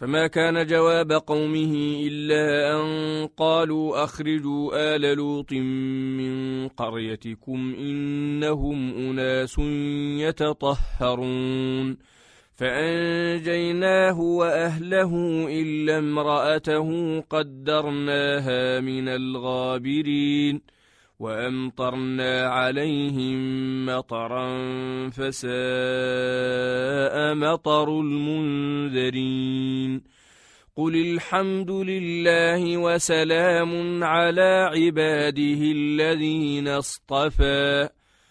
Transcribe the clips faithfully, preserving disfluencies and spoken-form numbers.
فما كان جواب قومه إلا أن قالوا أخرجوا آل لوط من قريتكم إنهم أناس يتطهرون فأنجيناه وأهله إلا امرأته قدرناها من الغابرين وأمطرنا عليهم مطرا فساء مطر المنذرين قل الحمد لله وسلام على عباده الذين اصطفى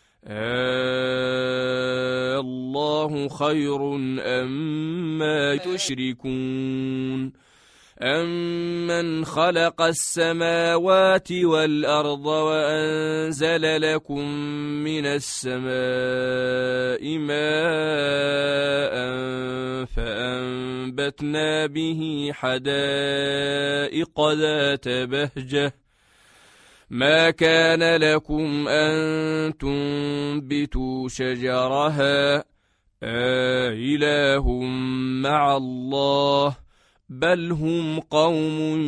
آه الله خير أما تشركون أمن خلق السماوات والأرض وأنزل لكم من السماء ماء فأنبتنا به حدائق ذات بهجة ما كان لكم أن تنبتوا شجرها أإله مع الله بل هم قوم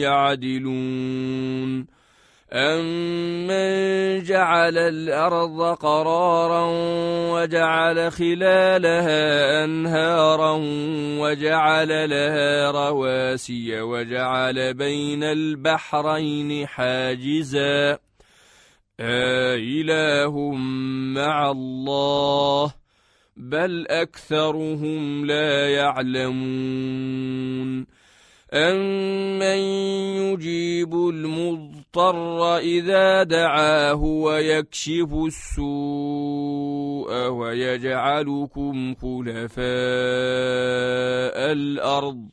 يعدلون أمن جعل الأرض قرارا وجعل خلالها أنهارا وجعل لها رواسي وجعل بين البحرين حاجزا أإله مع الله بل أكثرهم لا يعلمون أمن يجيب المضطر إذا دعاه ويكشف السوء ويجعلكم خلفاء الأرض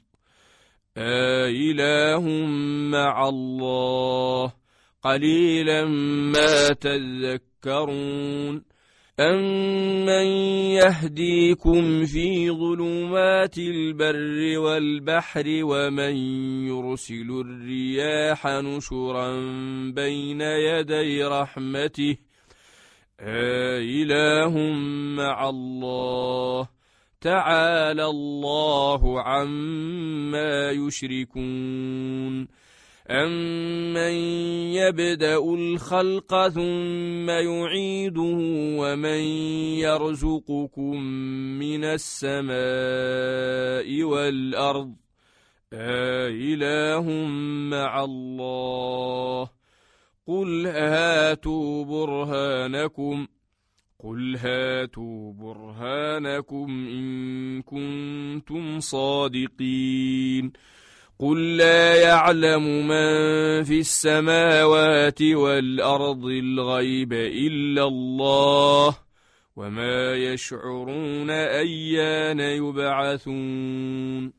أإله مع الله قليلا ما تذكرون أمن يهديكم في ظلمات البر والبحر ومن يرسل الرياح نشرا بين يدي رحمته أإله مع الله تعالى الله عما يشركون أمن يبدأ الخلق ثم يعيده ومن يرزقكم من السماء والأرض أإله مع الله قل هاتوا برهانكم قل هاتوا برهانكم إن كنتم صادقين قل لا يعلم من في السماوات والأرض الغيب إلا الله وما يشعرون أيان يبعثون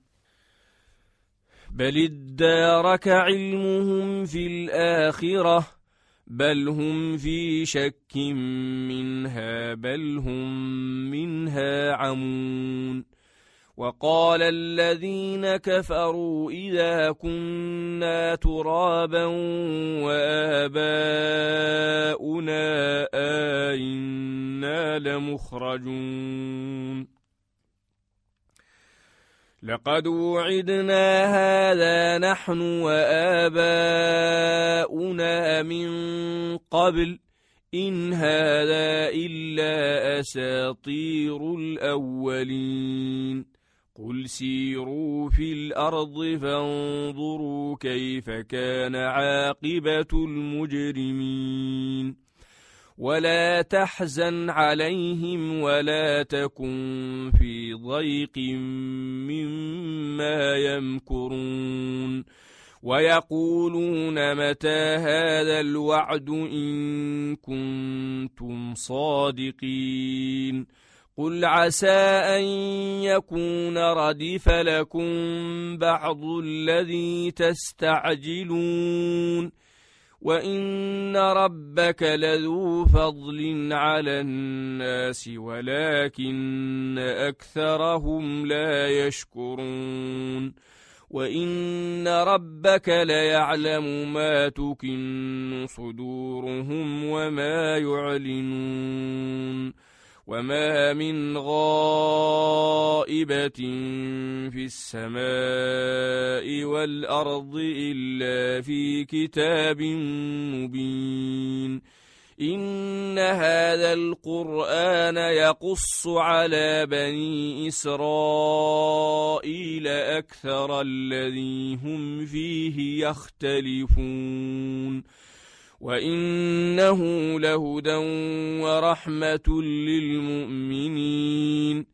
بل ادارك علمهم في الآخرة بل هم في شك منها بل هم منها عمون وقال الذين كفروا إذا كنا ترابا وآباؤنا أئنا لمخرجون لقد وعدنا هذا نحن وآباؤنا من قبل إن هذا إلا أساطير الأولين قل سيروا في الأرض فانظروا كيف كان عاقبة المجرمين ولا تحزن عليهم ولا تكن في ضيق مما يمكرون ويقولون متى هذا الوعد إن كنتم صادقين قل عسى أن يكون ردف لكم بعض الذي تستعجلون وإن ربك لذو فضل على الناس ولكن أكثرهم لا يشكرون وإن ربك ليعلم ما تكن صدورهم وما يعلنون وما من غائبة في السماء والأرض إلا في كتاب مبين إن هذا القرآن يقص على بني إسرائيل أكثر الذي هم فيه يختلفون وإنه لهدى ورحمة للمؤمنين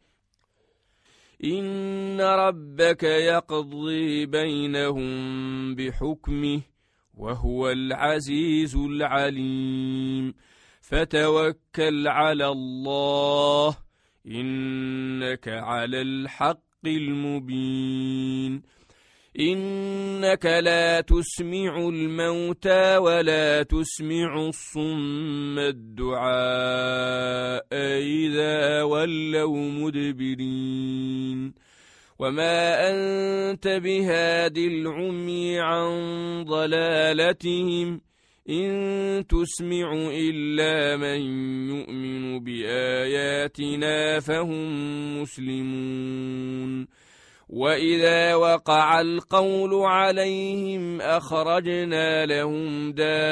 إن ربك يقضي بينهم بحكمه وهو العزيز العليم فتوكل على الله إنك على الحق المبين إنك لا تسمع الموتى ولا تسمع الصم الدعاء إذا ولوا مدبرين وما أنت بهاد العمي عن ضلالتهم إن تسمع إلا من يؤمن بآياتنا فهم مسلمون وإذا وقع القول عليهم أخرجنا لهم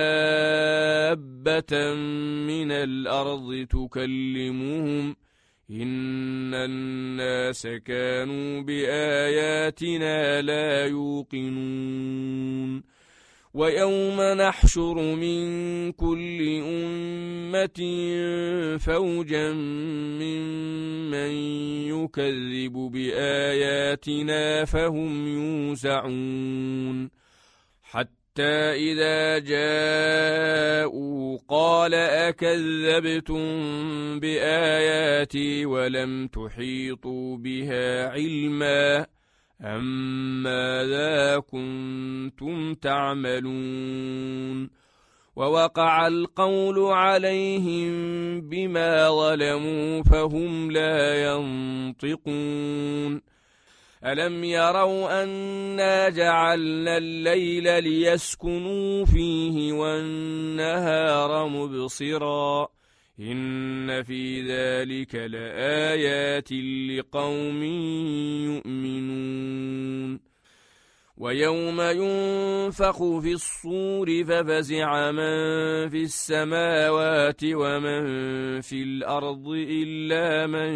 دابة من الأرض تكلمهم إن الناس كانوا بآياتنا لا يوقنون ويوم نحشر من كل أمة فوجا ممن يكذب بآياتنا فهم يوزعون حتى إذا جاءوا قال أكذبتم بآياتي ولم تحيطوا بها علما أم ماذا كنتم تعملون ووقع القول عليهم بما ظلموا فهم لا ينطقون ألم يروا أنا جعلنا الليل ليسكنوا فيه والنهار مبصرا إن في ذلك لآيات لقوم يؤمنون ويوم ينفخ في الصور ففزع من في السماوات ومن في الأرض إلا من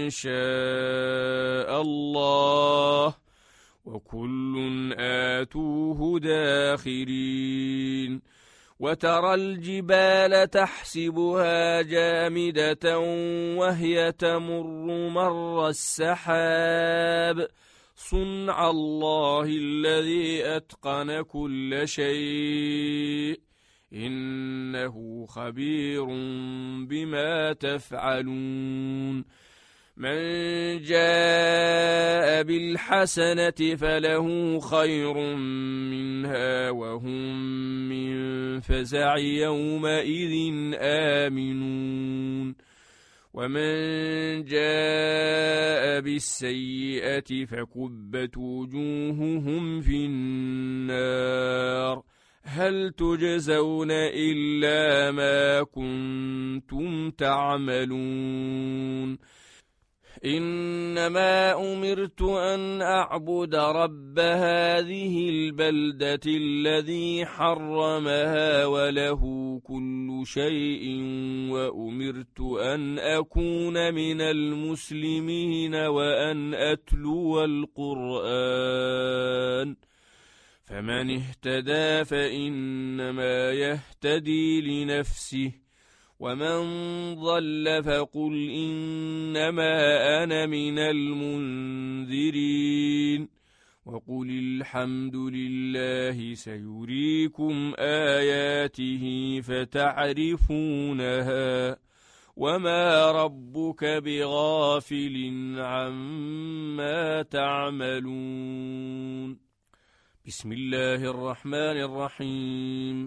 شاء الله وكل آتوه داخرين وترى الجبال تحسبها جامدة وهي تمر مر السحاب صنع الله الذي أتقن كل شيء إنه خبير بما تفعلون من جاء بالحسنة فله خير منها وهم من فزع يومئذ آمنون ومن جاء بالسيئة فكبت وجوههم في النار هل تجزون إلا ما كنتم تعملون إنما أمرت أن أعبد رب هذه البلدة الذي حرمها وله كل شيء وأمرت أن أكون من المسلمين وأن أتلو القرآن فمن اهتدى فإنما يهتدي لنفسه ومن ضل فقل إنما أنا من المنذرين وقل الحمد لله سيريكم آياته فتعرفونها وما ربك بغافل عما تعملون بسم الله الرحمن الرحيم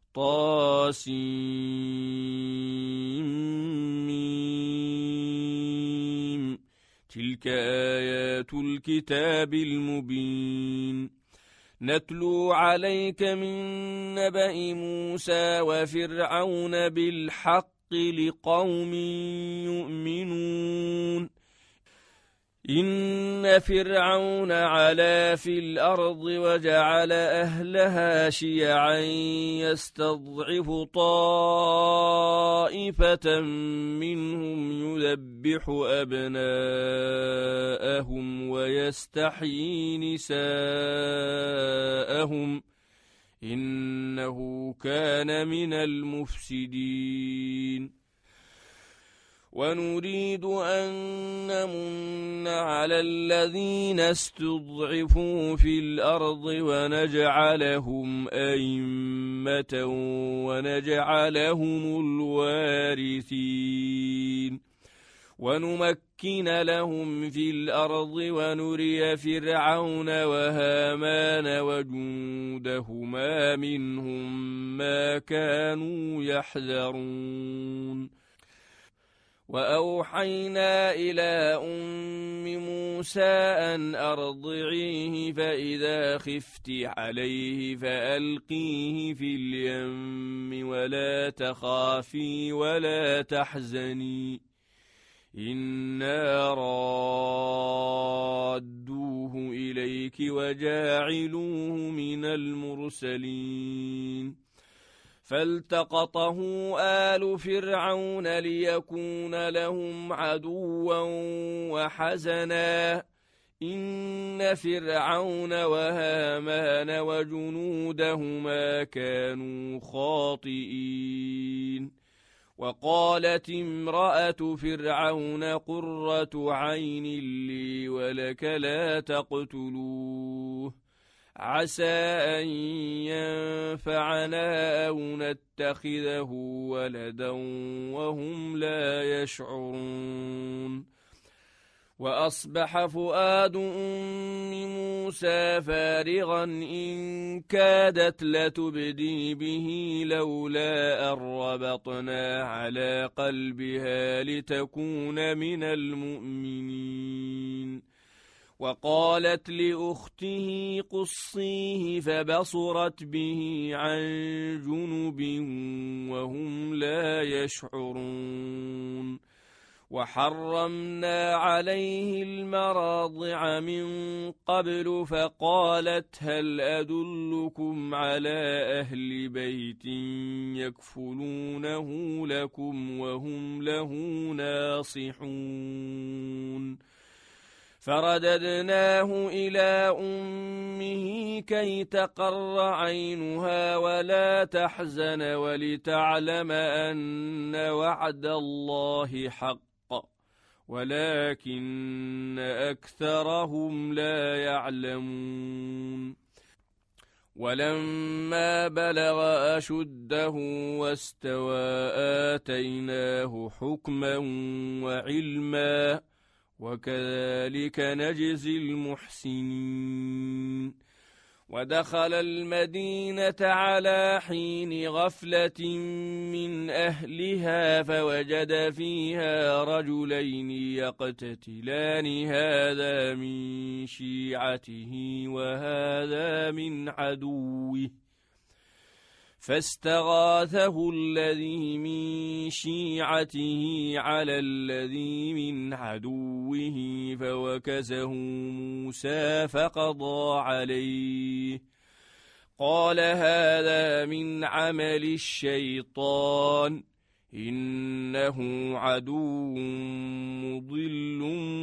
طاسيم تلك آيات الكتاب المبين نتلو عليك من نبأ موسى وفرعون بالحق لقوم يؤمنون إن فرعون علا في الأرض وجعل أهلها شيعا يستضعف طائفة منهم يذبح أبناءهم ويستحيي نساءهم إنه كان من المفسدين ونريد أن نمن على الذين استضعفوا في الأرض ونجعلهم أئمة ونجعلهم الوارثين ونمكن لهم في الأرض ونري فرعون وهامان وجنودهما منهم ما كانوا يحذرون وأوحينا إلى أم موسى أن أرضعيه فإذا خفت عليه فألقيه في اليم ولا تخافي ولا تحزني إنا رادوه إليك وجاعلوه من المرسلين فالتقطه آل فرعون ليكون لهم عدوا وحزنا إن فرعون وهامان وجنودهما كانوا خاطئين وقالت امرأة فرعون قرة عين لي ولك لا تقتلوه عسى أن ينفعنا أو نتخذه ولدا وهم لا يشعرون وأصبح فؤاد أم موسى فارغا إن كادت لتبدي به لولا أن ربطنا على قلبها لتكون من المؤمنين وقالت لأخته قصيه فبصرت به عن جنب وهم لا يشعرون وحرمنا عليه المراضع من قبل فقالت هل أدلكم على أهل بيت يكفلونه لكم وهم له ناصحون فرددناه إلى أمه كي تقر عينها ولا تحزن ولتعلم أن وعد الله حق ولكن أكثرهم لا يعلمون ولما بلغ أشده واستوى آتيناه حكما وعلما وكذلك نجزي المحسنين ودخل المدينة على حين غفلة من أهلها فوجد فيها رجلين يقتتلان هذا من شيعته وهذا من عدوه فاستغاثه الذي من شيعته على الذي من عدوه فوكزه موسى فقضى عليه قال هذا من عمل الشيطان إنه عدو مضل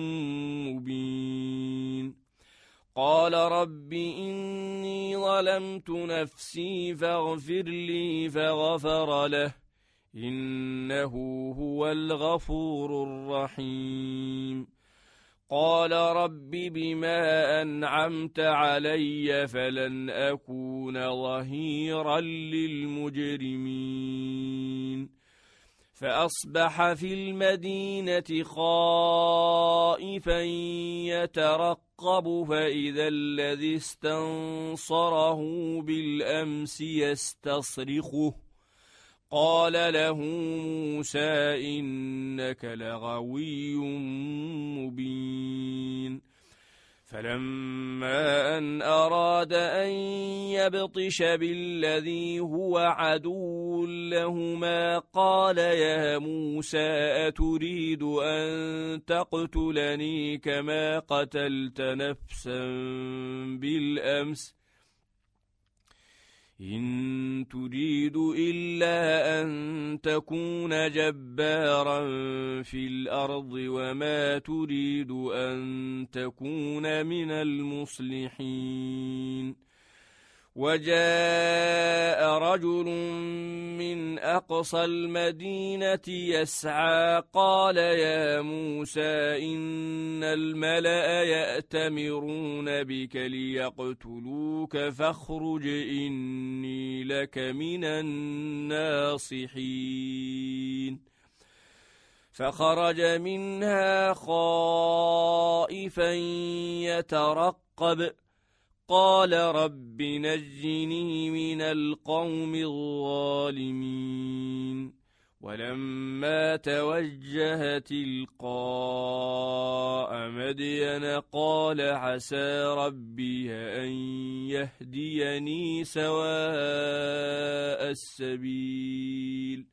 مبين قال رب إني ظلمت نفسي فاغفر لي فغفر له إنه هو الغفور الرحيم قال رب بما أنعمت علي فلن أكون ظهيرا للمجرمين فأصبح في المدينة خائفا يترقب فإذا الذي استنصره بالأمس يستصرخه قال له موسى إنك لغوي مبين فلما أن أراد أن يبطش بالذي هو عدو لهما قال يا موسى أتريد أن تقتلني كما قتلت نفسا بالأمس إن تريد إلا أن تكون جبارا في الأرض وما تريد أن تكون من المصلحين وجاء رجل من أقصى المدينة يسعى قال يا موسى إن الملأ يأتمرون بك ليقتلوك فاخرج إني لك من الناصحين فخرج منها خائفا يترقب قال رب نجني من القوم الظالمين ولما توجه تلقاء مدين قال عسى ربي أن يهديني سواء السبيل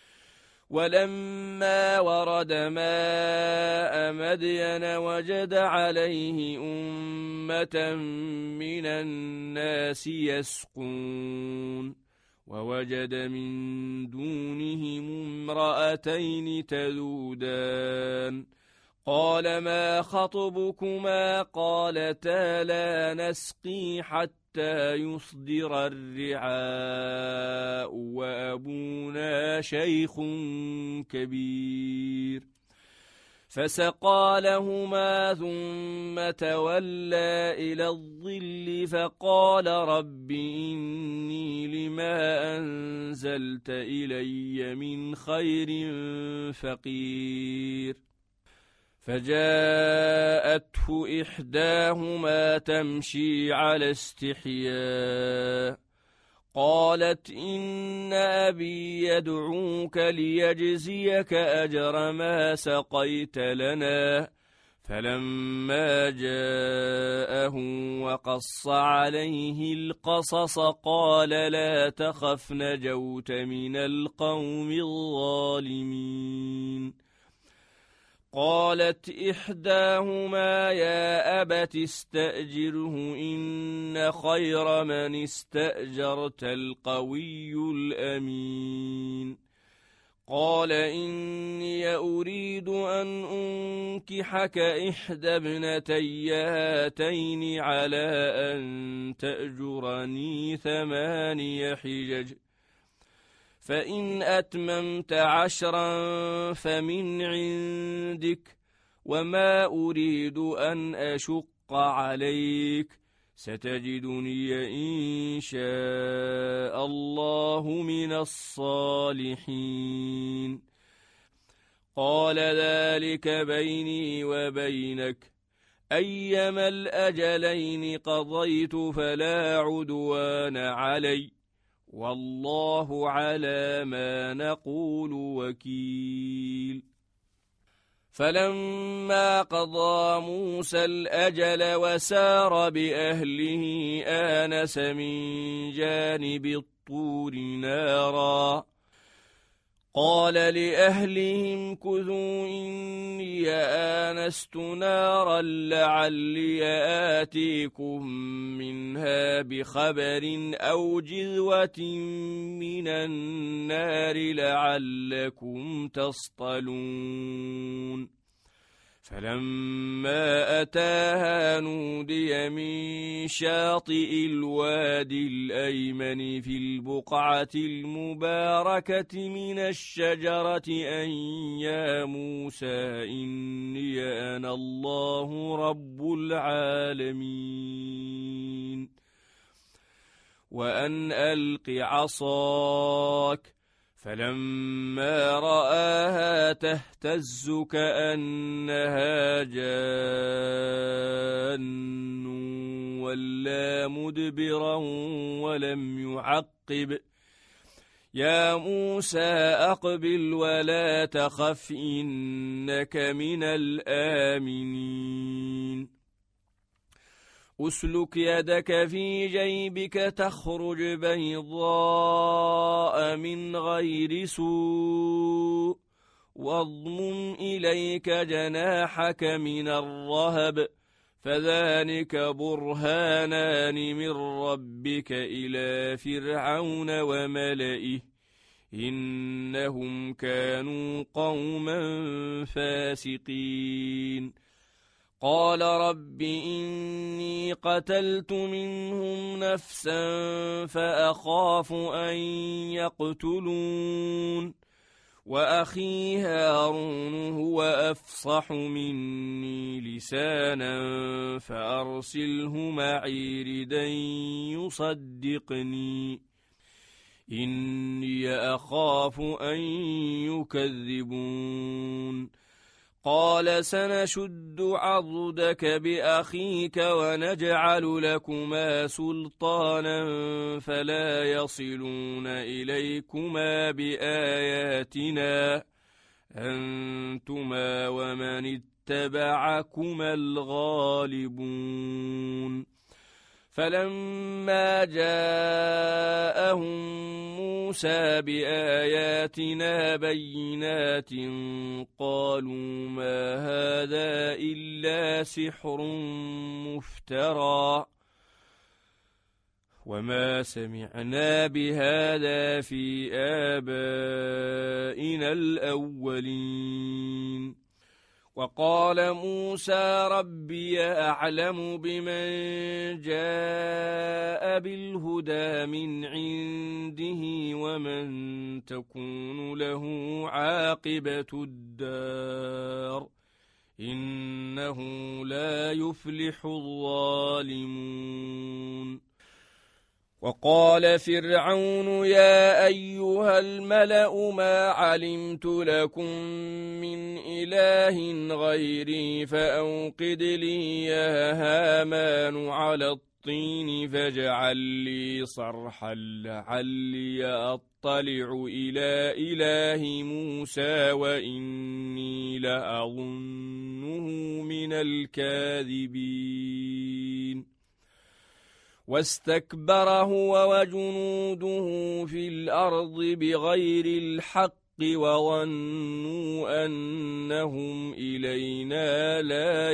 ولما ورد ماء مدين وجد عليه أمة من الناس يسقون ووجد من دونهم امرأتين تذودان قال ما خطبكما قالتا لا نسقي حتى يصدر الرعاء وأبونا شيخ كبير فسقى لهما ثم تولى إلى الظل فقال رب إني لما أنزلت إلي من خير فقير فجاءته إحداهما تمشي على استحياء قالت إن أبي يدعوك ليجزيك أجر ما سقيت لنا فلما جاءه وقص عليه القصص قال لا تخف نجوت من القوم الظالمين قالت إحداهما يا أبت استأجره إن خير من استأجرت القوي الأمين قال إني أريد أن أنكحك إحدى ابنتي هاتين على أن تأجرني ثماني حجج فإن أتممت عشرا فمن عندك وما أريد أن أشق عليك ستجدني إن شاء الله من الصالحين قال ذلك بيني وبينك أيما الأجلين قضيت فلا عدوان علي والله على ما نقول وكيل فلما قضى موسى الأجل وسار بأهله آنس من جانب الطور نارا قال لأهلهم كثوا إني آنست نارا لعلي آتيكم منها بخبر أو جذوة من النار لعلكم تصطلون فلما أتاها نودي من شاطئ الوادي الأيمن في البقعة المباركة من الشجرة أن يا موسى إني أنا الله رب العالمين وأن ألق عصاك فلما رآها تهتز كأنها جان ولا مدبرا ولم يعقب يا موسى أقبل ولا تخف إنك من الآمنين أسلك يدك في جيبك تخرج بيضاء من غير سوء واضمم إليك جناحك من الرهب فذلك برهانان من ربك إلى فرعون وملئه إنهم كانوا قوما فاسقين قال رب إني قتلت منهم نفسا فأخاف أن يقتلون وأخي هارون هو أفصح مني لسانا فأرسله معي ردا يصدقني إني أخاف أن يكذبون قال سنشد عضدك بأخيك ونجعل لكما سلطانا فلا يصلون إليكما بآياتنا أنتما ومن اتبعكما الغالبون فلما جاءهم موسى بآياتنا بينات قالوا ما هذا إلا سحر مفترى وما سمعنا بهذا في آبائنا الأولين وقال موسى ربي أعلم بمن جاء بالهدى من عنده ومن تكون له عاقبة الدار إنه لا يفلح الظالمون وقال فرعون يا أيها الملأ ما علمت لكم من إله غيري فأوقد لي يا هامان على الطين فاجعل لي صرحا لعلي أطلع إلى إله موسى وإني لأظنه من الكاذبين واستكبر هو وجنوده في الأرض بغير الحق وظنوا أنهم إلينا لا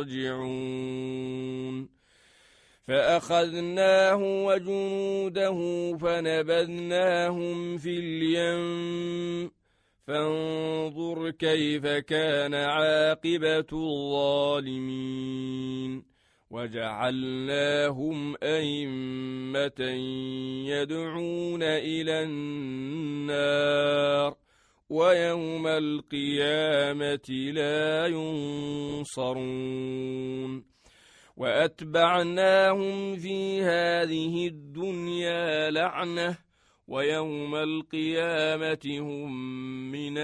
يرجعون فأخذناه وجنوده فنبذناهم في اليم فانظر كيف كان عاقبة الظالمين وجعلناهم أئمة يدعون إلى النار ويوم القيامة لا ينصرون وأتبعناهم في هذه الدنيا لعنة ويوم القيامة هم من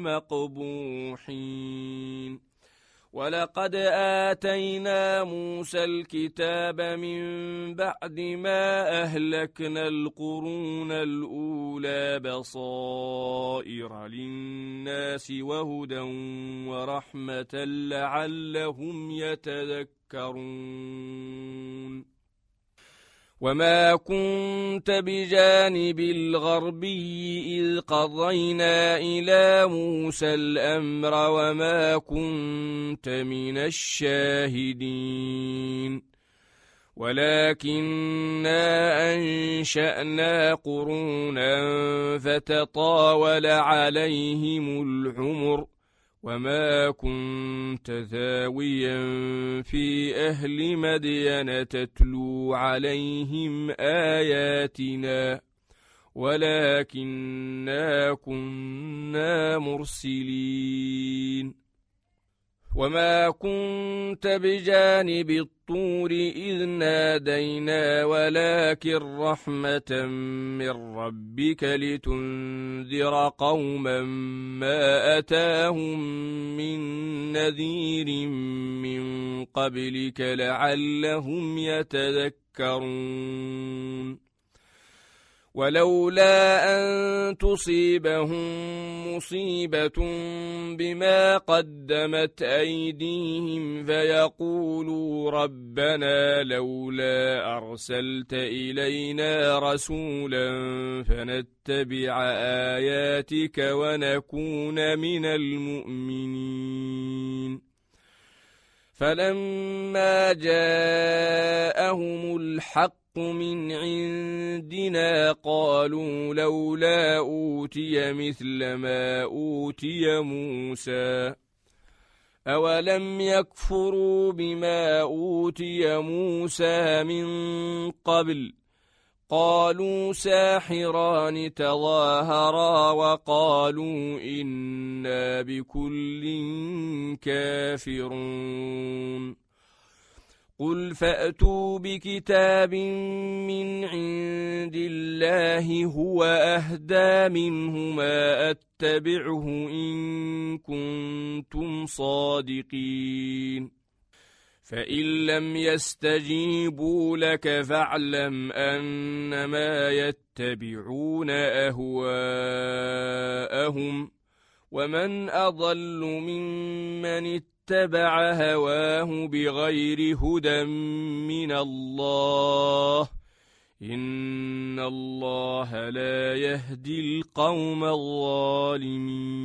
المقبوحين ولقد آتينا موسى الكتاب من بعد ما أهلكنا القرون الأولى بصائر للناس وهدى ورحمة لعلهم يتذكرون وما كنت بجانب الغربي إذ قضينا إلى موسى الأمر وما كنت من الشاهدين ولكننا أنشأنا قرونا فتطاول عليهم العمر وما كنت ثاويا في أهل مدين تتلو عليهم آياتنا ولكننا كنا مرسلين وما كنت بجانب الطور إذ نادينا ولكن رحمة من ربك لتنذر قوما ما أتاهم من نذير من قبلك لعلهم يتذكرون ولولا أن تصيبهم مصيبة بما قدمت أيديهم فيقولوا ربنا لولا أرسلت إلينا رسولا فنتبع آياتك ونكون من المؤمنين. فلما جاءهم الحق من عندنا قالوا لولا أوتي مثل ما أوتي موسى أولم يكفروا بما أوتي موسى من قبل قالوا ساحران تظاهرا وقالوا إنا بكل كافرون. قل فأتوا بكتاب من عند الله هو أهدى منهما أتبعه إن كنتم صادقين. فإن لم يستجيبوا لك فاعلم أنما يتبعون أهواءهم ومن أضل ممن اتبع هواه بغير هدى من الله إن الله لا يهدي القوم الظالمين.